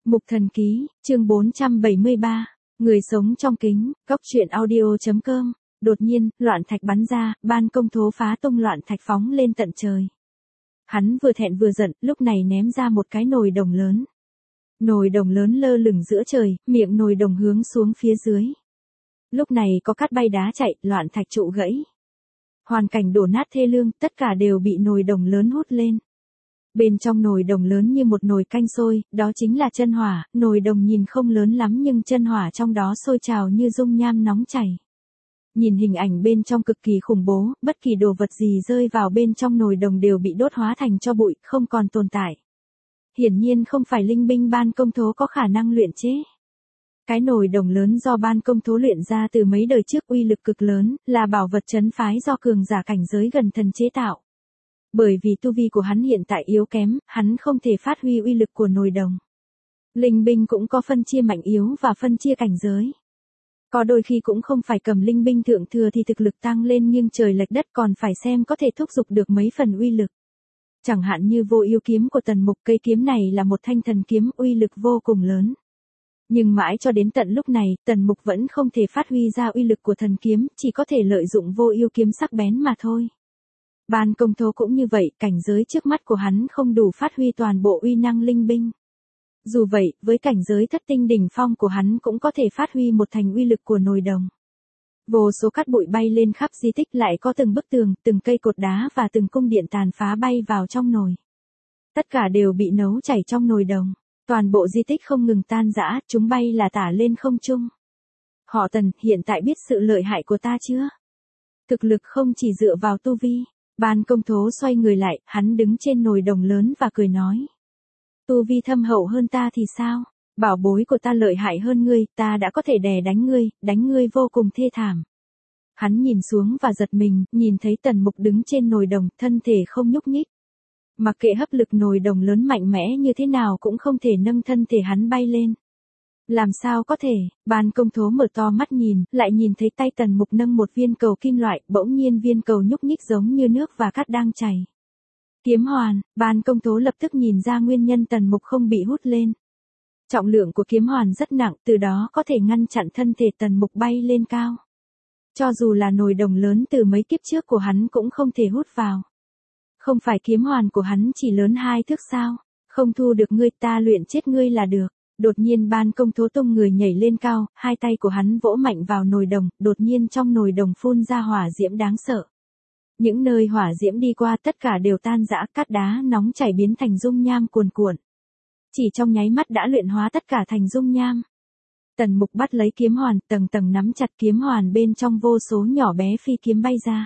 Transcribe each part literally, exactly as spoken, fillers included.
Mục Thần Ký, chương bốn trăm bảy mươi ba, Người sống trong kính, góc truyện audio.com. Đột nhiên, loạn thạch bắn ra, ban công thố phá tung loạn thạch phóng lên tận trời. Hắn vừa thẹn vừa giận, lúc này ném ra một cái nồi đồng lớn. Nồi đồng lớn lơ lửng giữa trời, miệng nồi đồng hướng xuống phía dưới. Lúc này có cát bay đá chạy, loạn thạch trụ gãy. Hoàn cảnh đổ nát thê lương, tất cả đều bị nồi đồng lớn hút lên. Bên trong nồi đồng lớn như một nồi canh sôi, đó chính là chân hỏa, nồi đồng nhìn không lớn lắm nhưng chân hỏa trong đó sôi trào như dung nham nóng chảy. Nhìn hình ảnh bên trong cực kỳ khủng bố, bất kỳ đồ vật gì rơi vào bên trong nồi đồng đều bị đốt hóa thành tro bụi, không còn tồn tại. Hiển nhiên không phải linh binh ban công thố có khả năng luyện chế. Cái nồi đồng lớn do ban công thố luyện ra từ mấy đời trước uy lực cực lớn, là bảo vật trấn phái do cường giả cảnh giới gần thần chế tạo. Bởi vì tu vi của hắn hiện tại yếu kém, hắn không thể phát huy uy lực của nồi đồng. Linh binh cũng có phân chia mạnh yếu và phân chia cảnh giới. Có đôi khi cũng không phải cầm linh binh thượng thừa thì thực lực tăng lên nghiêng trời lệch đất, còn phải xem có thể thúc giục được mấy phần uy lực. Chẳng hạn như Vô Ưu kiếm của Tần Mục, cây kiếm này là một thanh thần kiếm uy lực vô cùng lớn. Nhưng mãi cho đến tận lúc này, Tần Mục vẫn không thể phát huy ra uy lực của thần kiếm, chỉ có thể lợi dụng Vô Ưu kiếm sắc bén mà thôi. Ban công thố cũng như vậy, cảnh giới trước mắt của hắn không đủ phát huy toàn bộ uy năng linh binh. Dù vậy, với cảnh giới thất tinh đỉnh phong của hắn cũng có thể phát huy một thành uy lực của nồi đồng. Vô số cát bụi bay lên khắp di tích, lại có từng bức tường, từng cây cột đá và từng cung điện tàn phá bay vào trong nồi. Tất cả đều bị nấu chảy trong nồi đồng. Toàn bộ di tích không ngừng tan rã, chúng bay là tả lên không trung. Họ Tần, hiện tại biết sự lợi hại của ta chưa? Thực lực không chỉ dựa vào tu vi. Ban công thố xoay người lại, hắn đứng trên nồi đồng lớn và cười nói. Tu vi thâm hậu hơn ta thì sao? Bảo bối của ta lợi hại hơn ngươi, ta đã có thể đè đánh ngươi, đánh ngươi vô cùng thê thảm. Hắn nhìn xuống và giật mình, nhìn thấy Tần Mục đứng trên nồi đồng, thân thể không nhúc nhích. Mặc kệ hấp lực nồi đồng lớn mạnh mẽ như thế nào cũng không thể nâng thân thể hắn bay lên. Làm sao có thể? Ban công thố mở to mắt nhìn, lại nhìn thấy tay Tần Mục nâng một viên cầu kim loại, bỗng nhiên viên cầu nhúc nhích giống như nước và cát đang chảy. Kiếm hoàn, ban công thố lập tức nhìn ra nguyên nhân Tần Mục không bị hút lên. Trọng lượng của kiếm hoàn rất nặng, từ đó có thể ngăn chặn thân thể Tần Mục bay lên cao. Cho dù là nồi đồng lớn từ mấy kiếp trước của hắn cũng không thể hút vào. Không phải kiếm hoàn của hắn chỉ lớn hai thước sao? Không thu được ngươi, ta luyện chết ngươi là được. Đột nhiên ban công thố tung người nhảy lên cao, hai tay của hắn vỗ mạnh vào nồi đồng, đột nhiên trong nồi đồng phun ra hỏa diễm đáng sợ. Những nơi hỏa diễm đi qua tất cả đều tan rã, cát đá nóng chảy biến thành dung nham cuồn cuộn. Chỉ trong nháy mắt đã luyện hóa tất cả thành dung nham. Tần Mục bắt lấy kiếm hoàn, tầng tầng nắm chặt kiếm hoàn, bên trong vô số nhỏ bé phi kiếm bay ra.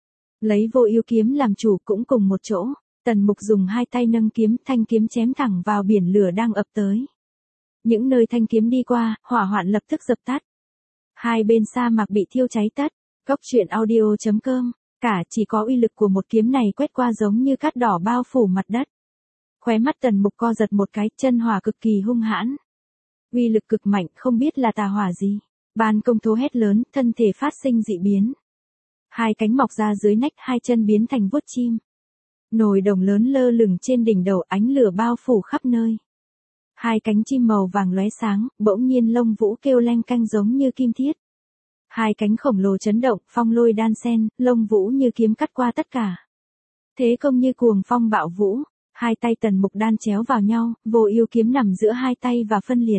Lấy Vô Ưu kiếm làm chủ, cũng cùng một chỗ, Tần Mục dùng hai tay nâng kiếm, thanh kiếm chém thẳng vào biển lửa đang ập tới. Những nơi thanh kiếm đi qua, hỏa hoạn lập tức dập tắt. Hai bên sa mạc bị thiêu cháy tất. Góc truyện audio.com. Cả chỉ có uy lực của một kiếm này quét qua giống như cát đỏ bao phủ mặt đất. Khóe mắt Tần Mục co giật một cái, chân hỏa cực kỳ hung hãn. Uy lực cực mạnh, không biết là tà hỏa gì. Ban công thố hét lớn, thân thể phát sinh dị biến. Hai cánh mọc ra dưới nách, hai chân biến thành vuốt chim. Nồi đồng lớn lơ lửng trên đỉnh đầu, ánh lửa bao phủ khắp nơi. Hai cánh chim màu vàng lóe sáng, bỗng nhiên lông vũ kêu leng canh giống như kim thiết. Hai cánh khổng lồ chấn động, phong lôi đan xen, lông vũ như kiếm cắt qua tất cả. Thế công như cuồng phong bạo vũ, hai tay Tần Mục đan chéo vào nhau, Vô Ưu kiếm nằm giữa hai tay và phân liệt.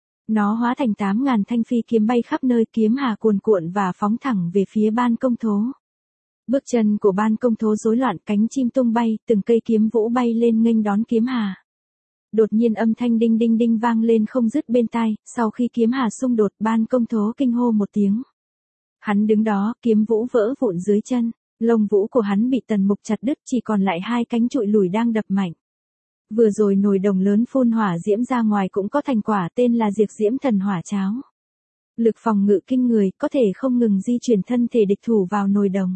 Nó hóa thành tám ngàn thanh phi kiếm bay khắp nơi, kiếm hà cuồn cuộn và phóng thẳng về phía ban công thố. Bước chân của ban công thố rối loạn, cánh chim tung bay, từng cây kiếm vũ bay lên nghênh đón kiếm hà. Đột nhiên âm thanh đinh đinh đinh vang lên không dứt bên tai, sau khi kiếm hà xung đột, ban công thố kinh hô một tiếng. Hắn đứng đó, kiếm vũ vỡ vụn dưới chân, lông vũ của hắn bị Tần Mục chặt đứt, chỉ còn lại hai cánh trụi lùi đang đập mạnh. Vừa rồi nồi đồng lớn phun hỏa diễm ra ngoài cũng có thành quả, tên là Diệt Diễm Thần Hỏa Cháo. Lực phòng ngự kinh người, có thể không ngừng di chuyển thân thể địch thủ vào nồi đồng.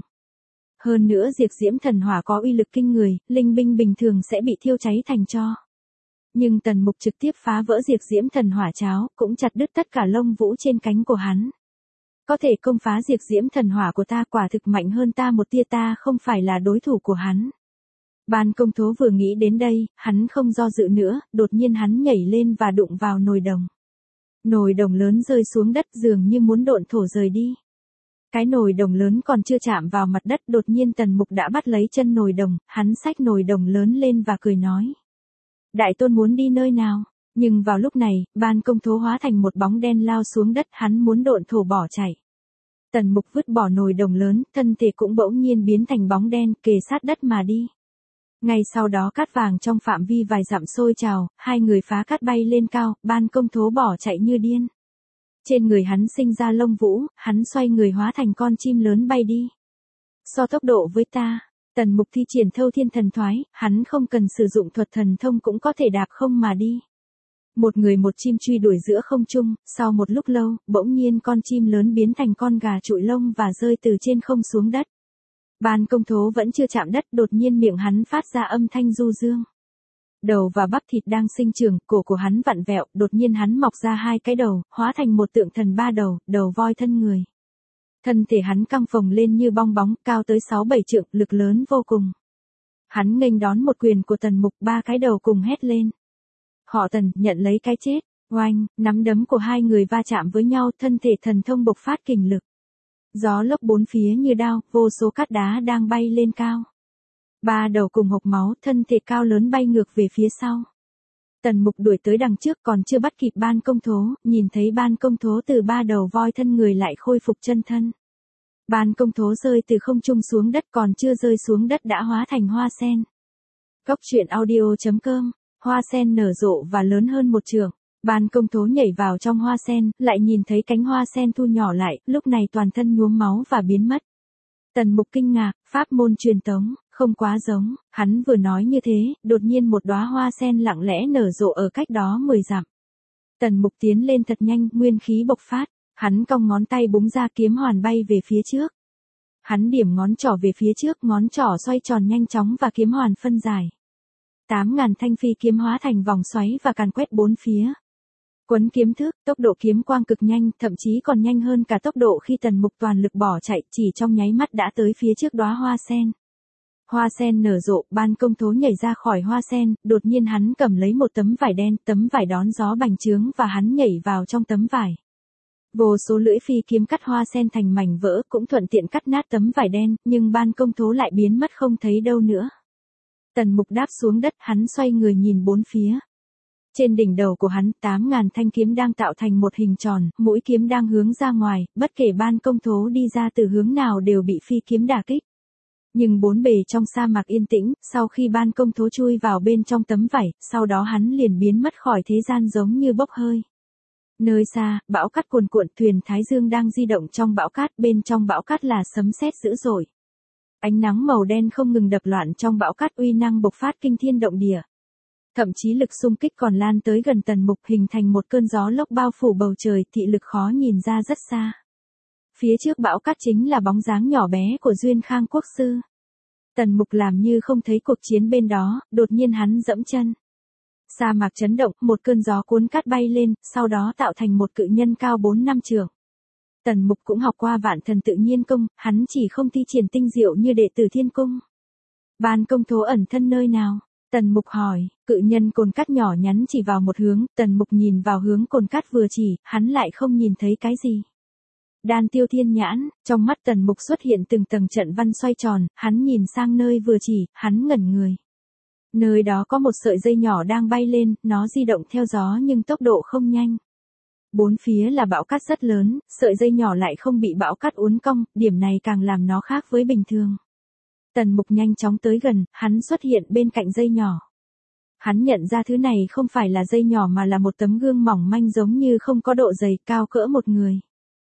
Hơn nữa Diệt Diễm Thần Hỏa có uy lực kinh người, linh binh bình thường sẽ bị thiêu cháy thành tro. Nhưng Tần Mục trực tiếp phá vỡ Diệt Diễm Thần Hỏa Cháo, cũng chặt đứt tất cả lông vũ trên cánh của hắn. Có thể công phá Diệt Diễm Thần Hỏa của ta, quả thực mạnh hơn ta một tia, ta không phải là đối thủ của hắn. Ban công tố vừa nghĩ đến đây, hắn không do dự nữa, đột nhiên hắn nhảy lên và đụng vào nồi đồng. Nồi đồng lớn rơi xuống đất dường như muốn độn thổ rời đi. Cái nồi đồng lớn còn chưa chạm vào mặt đất, đột nhiên Tần Mục đã bắt lấy chân nồi đồng, hắn xách nồi đồng lớn lên và cười nói. Đại tôn muốn đi nơi nào? Nhưng vào lúc này, ban công tố hóa thành một bóng đen lao xuống đất, hắn muốn độn thổ bỏ chạy. Tần Mục vứt bỏ nồi đồng lớn, thân thể cũng bỗng nhiên biến thành bóng đen, kề sát đất mà đi. Ngay sau đó cát vàng trong phạm vi vài dặm sôi trào, hai người phá cát bay lên cao, ban công tố bỏ chạy như điên. Trên người hắn sinh ra lông vũ, hắn xoay người hóa thành con chim lớn bay đi. So tốc độ với ta, Tần Mục thi triển thâu thiên thần thoái, hắn không cần sử dụng thuật thần thông cũng có thể đạp không mà đi. Một người một chim truy đuổi giữa không trung, sau một lúc lâu, bỗng nhiên con chim lớn biến thành con gà trụi lông và rơi từ trên không xuống đất. Ban công tố vẫn chưa chạm đất, đột nhiên miệng hắn phát ra âm thanh du dương. Đầu và bắp thịt đang sinh trưởng, cổ của hắn vặn vẹo, đột nhiên hắn mọc ra hai cái đầu, hóa thành một tượng thần ba đầu, đầu voi thân người. Thân thể hắn căng phồng lên như bong bóng, cao tới sáu bảy trượng, lực lớn vô cùng. Hắn nghênh đón một quyền của Tần Mục, ba cái đầu cùng hét lên. Họ Tần, nhận lấy cái chết. Oanh, nắm đấm của hai người va chạm với nhau, thân thể thần thông bộc phát kình lực. Gió lốc bốn phía như đao, vô số cát đá đang bay lên cao. Ba đầu cùng hộc máu, thân thể cao lớn bay ngược về phía sau. Tần Mục đuổi tới đằng trước còn chưa bắt kịp ban công tố, nhìn thấy ban công tố từ ba đầu voi thân người lại khôi phục chân thân. Ban công tố rơi từ không trung xuống đất, còn chưa rơi xuống đất đã hóa thành hoa sen. Góc truyện audio chấm com, hoa sen nở rộ và lớn hơn một trượng. Ban công tố nhảy vào trong hoa sen, lại nhìn thấy cánh hoa sen thu nhỏ lại, lúc này toàn thân nhuốm máu và biến mất. Tần Mục kinh ngạc, pháp môn truyền tống, không quá giống, hắn vừa nói như thế, đột nhiên một đóa hoa sen lặng lẽ nở rộ ở cách đó mười dặm. Tần Mục tiến lên thật nhanh, nguyên khí bộc phát, hắn cong ngón tay búng ra kiếm hoàn bay về phía trước. Hắn điểm ngón trỏ về phía trước, ngón trỏ xoay tròn nhanh chóng và kiếm hoàn phân giải. Tám ngàn thanh phi kiếm hóa thành vòng xoáy và càn quét bốn phía. Quấn kiếm thước, tốc độ kiếm quang cực nhanh, thậm chí còn nhanh hơn cả tốc độ khi Tần Mục toàn lực bỏ chạy, chỉ trong nháy mắt đã tới phía trước đóa hoa sen. Hoa sen nở rộ, ban công tố nhảy ra khỏi hoa sen, đột nhiên hắn cầm lấy một tấm vải đen, tấm vải đón gió bành trướng và hắn nhảy vào trong tấm vải. Vô số lưỡi phi kiếm cắt hoa sen thành mảnh vỡ, cũng thuận tiện cắt nát tấm vải đen, nhưng ban công tố lại biến mất không thấy đâu nữa. Tần Mục đáp xuống đất, hắn xoay người nhìn bốn phía. Trên đỉnh đầu của hắn, tám ngàn thanh kiếm đang tạo thành một hình tròn, mũi kiếm đang hướng ra ngoài, bất kể ban công tố đi ra từ hướng nào đều bị phi kiếm đả kích. Nhưng bốn bề trong sa mạc yên tĩnh, sau khi ban công tố chui vào bên trong tấm vải, sau đó hắn liền biến mất khỏi thế gian giống như bốc hơi. Nơi xa, bão cát cuồn cuộn, thuyền Thái Dương đang di động trong bão cát, bên trong bão cát là sấm sét dữ dội. Ánh nắng màu đen không ngừng đập loạn trong bão cát, uy năng bộc phát kinh thiên động địa. Thậm chí lực xung kích còn lan tới gần Tần Mục, hình thành một cơn gió lốc bao phủ bầu trời, thị lực khó nhìn ra rất xa. Phía trước bão cát chính là bóng dáng nhỏ bé của Duyên Khang Quốc sư. Tần Mục làm như không thấy cuộc chiến bên đó, đột nhiên hắn dẫm chân. Sa mạc chấn động, một cơn gió cuốn cát bay lên, sau đó tạo thành một cự nhân cao bốn năm trượng. Tần Mục cũng học qua vạn thần tự nhiên công, hắn chỉ không thi triển tinh diệu như đệ tử thiên cung. Ban công tố ẩn thân nơi nào? Tần Mục hỏi, cự nhân cồn cát nhỏ nhắn chỉ vào một hướng, Tần Mục nhìn vào hướng cồn cát vừa chỉ, hắn lại không nhìn thấy cái gì. Đan tiêu thiên nhãn, trong mắt Tần Mục xuất hiện từng tầng trận văn xoay tròn, hắn nhìn sang nơi vừa chỉ, hắn ngẩn người. Nơi đó có một sợi dây nhỏ đang bay lên, nó di động theo gió nhưng tốc độ không nhanh. Bốn phía là bão cát rất lớn, sợi dây nhỏ lại không bị bão cát uốn cong, điểm này càng làm nó khác với bình thường. Tần Mục nhanh chóng tới gần, hắn xuất hiện bên cạnh dây nhỏ. Hắn nhận ra thứ này không phải là dây nhỏ mà là một tấm gương mỏng manh giống như không có độ dày, cao cỡ một người.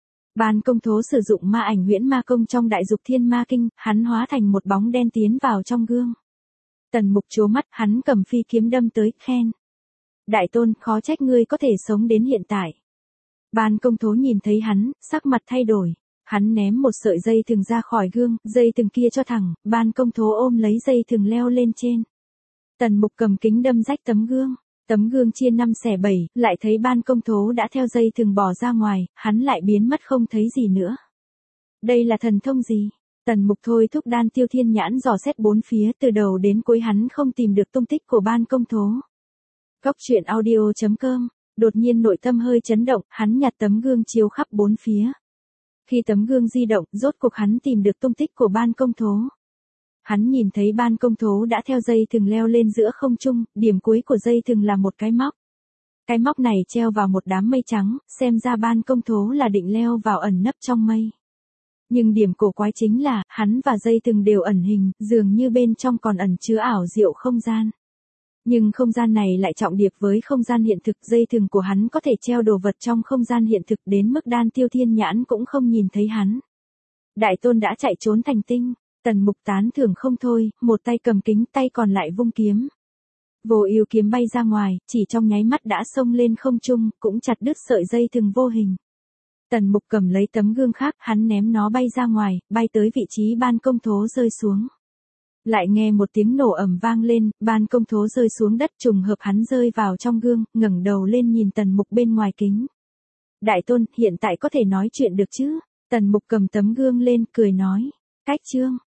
Ban công tố sử dụng ma ảnh huyễn ma công trong đại dục thiên ma kinh, hắn hóa thành một bóng đen tiến vào trong gương. Tần Mục trố mắt, hắn cầm phi kiếm đâm tới, khen. Đại tôn, khó trách ngươi có thể sống đến hiện tại. Ban công tố nhìn thấy hắn, sắc mặt thay đổi. Hắn ném một sợi dây thừng ra khỏi gương, dây thừng kia cho thẳng, ban công tố ôm lấy dây thừng leo lên trên. Tần Mục cầm kính đâm rách tấm gương. Tấm gương chia năm xẻ bảy, lại thấy ban công tố đã theo dây thừng bỏ ra ngoài, hắn lại biến mất không thấy gì nữa. Đây là thần thông gì? Tần Mục thôi thúc Đan Tiêu Thiên Nhãn dò xét bốn phía, từ đầu đến cuối hắn không tìm được tung tích của Ban Công Thố. Góc truyện audio chấm com. Đột nhiên nội tâm hơi chấn động, hắn nhặt tấm gương chiếu khắp bốn phía. Khi tấm gương di động, rốt cuộc hắn tìm được tung tích của Ban Công Thố. Hắn nhìn thấy Ban Công Thố đã theo dây thừng leo lên giữa không trung, điểm cuối của dây thừng là một cái móc. Cái móc này treo vào một đám mây trắng, xem ra Ban Công Thố là định leo vào ẩn nấp trong mây. Nhưng điểm cổ quái chính là, hắn và dây thừng đều ẩn hình, dường như bên trong còn ẩn chứa ảo diệu không gian. Nhưng không gian này lại trọng điệp với không gian hiện thực, dây thừng của hắn có thể treo đồ vật trong không gian hiện thực đến mức Đan Tiêu Thiên Nhãn cũng không nhìn thấy hắn. Đại tôn đã chạy trốn thành tinh, Tần Mục tán thưởng không thôi, một tay cầm kính, tay còn lại vung kiếm. Vô ưu kiếm bay ra ngoài, chỉ trong nháy mắt đã xông lên không trung, cũng chặt đứt sợi dây thừng vô hình. Tần Mục cầm lấy tấm gương khác, hắn ném nó bay ra ngoài, bay tới vị trí Ban Công Thố rơi xuống. Lại nghe một tiếng nổ ầm vang lên, Ban Công Thố rơi xuống đất, trùng hợp hắn rơi vào trong gương, ngẩng đầu lên nhìn Tần Mục bên ngoài kính. Đại tôn, hiện tại có thể nói chuyện được chứ? Tần Mục cầm tấm gương lên, cười nói. Cách chương.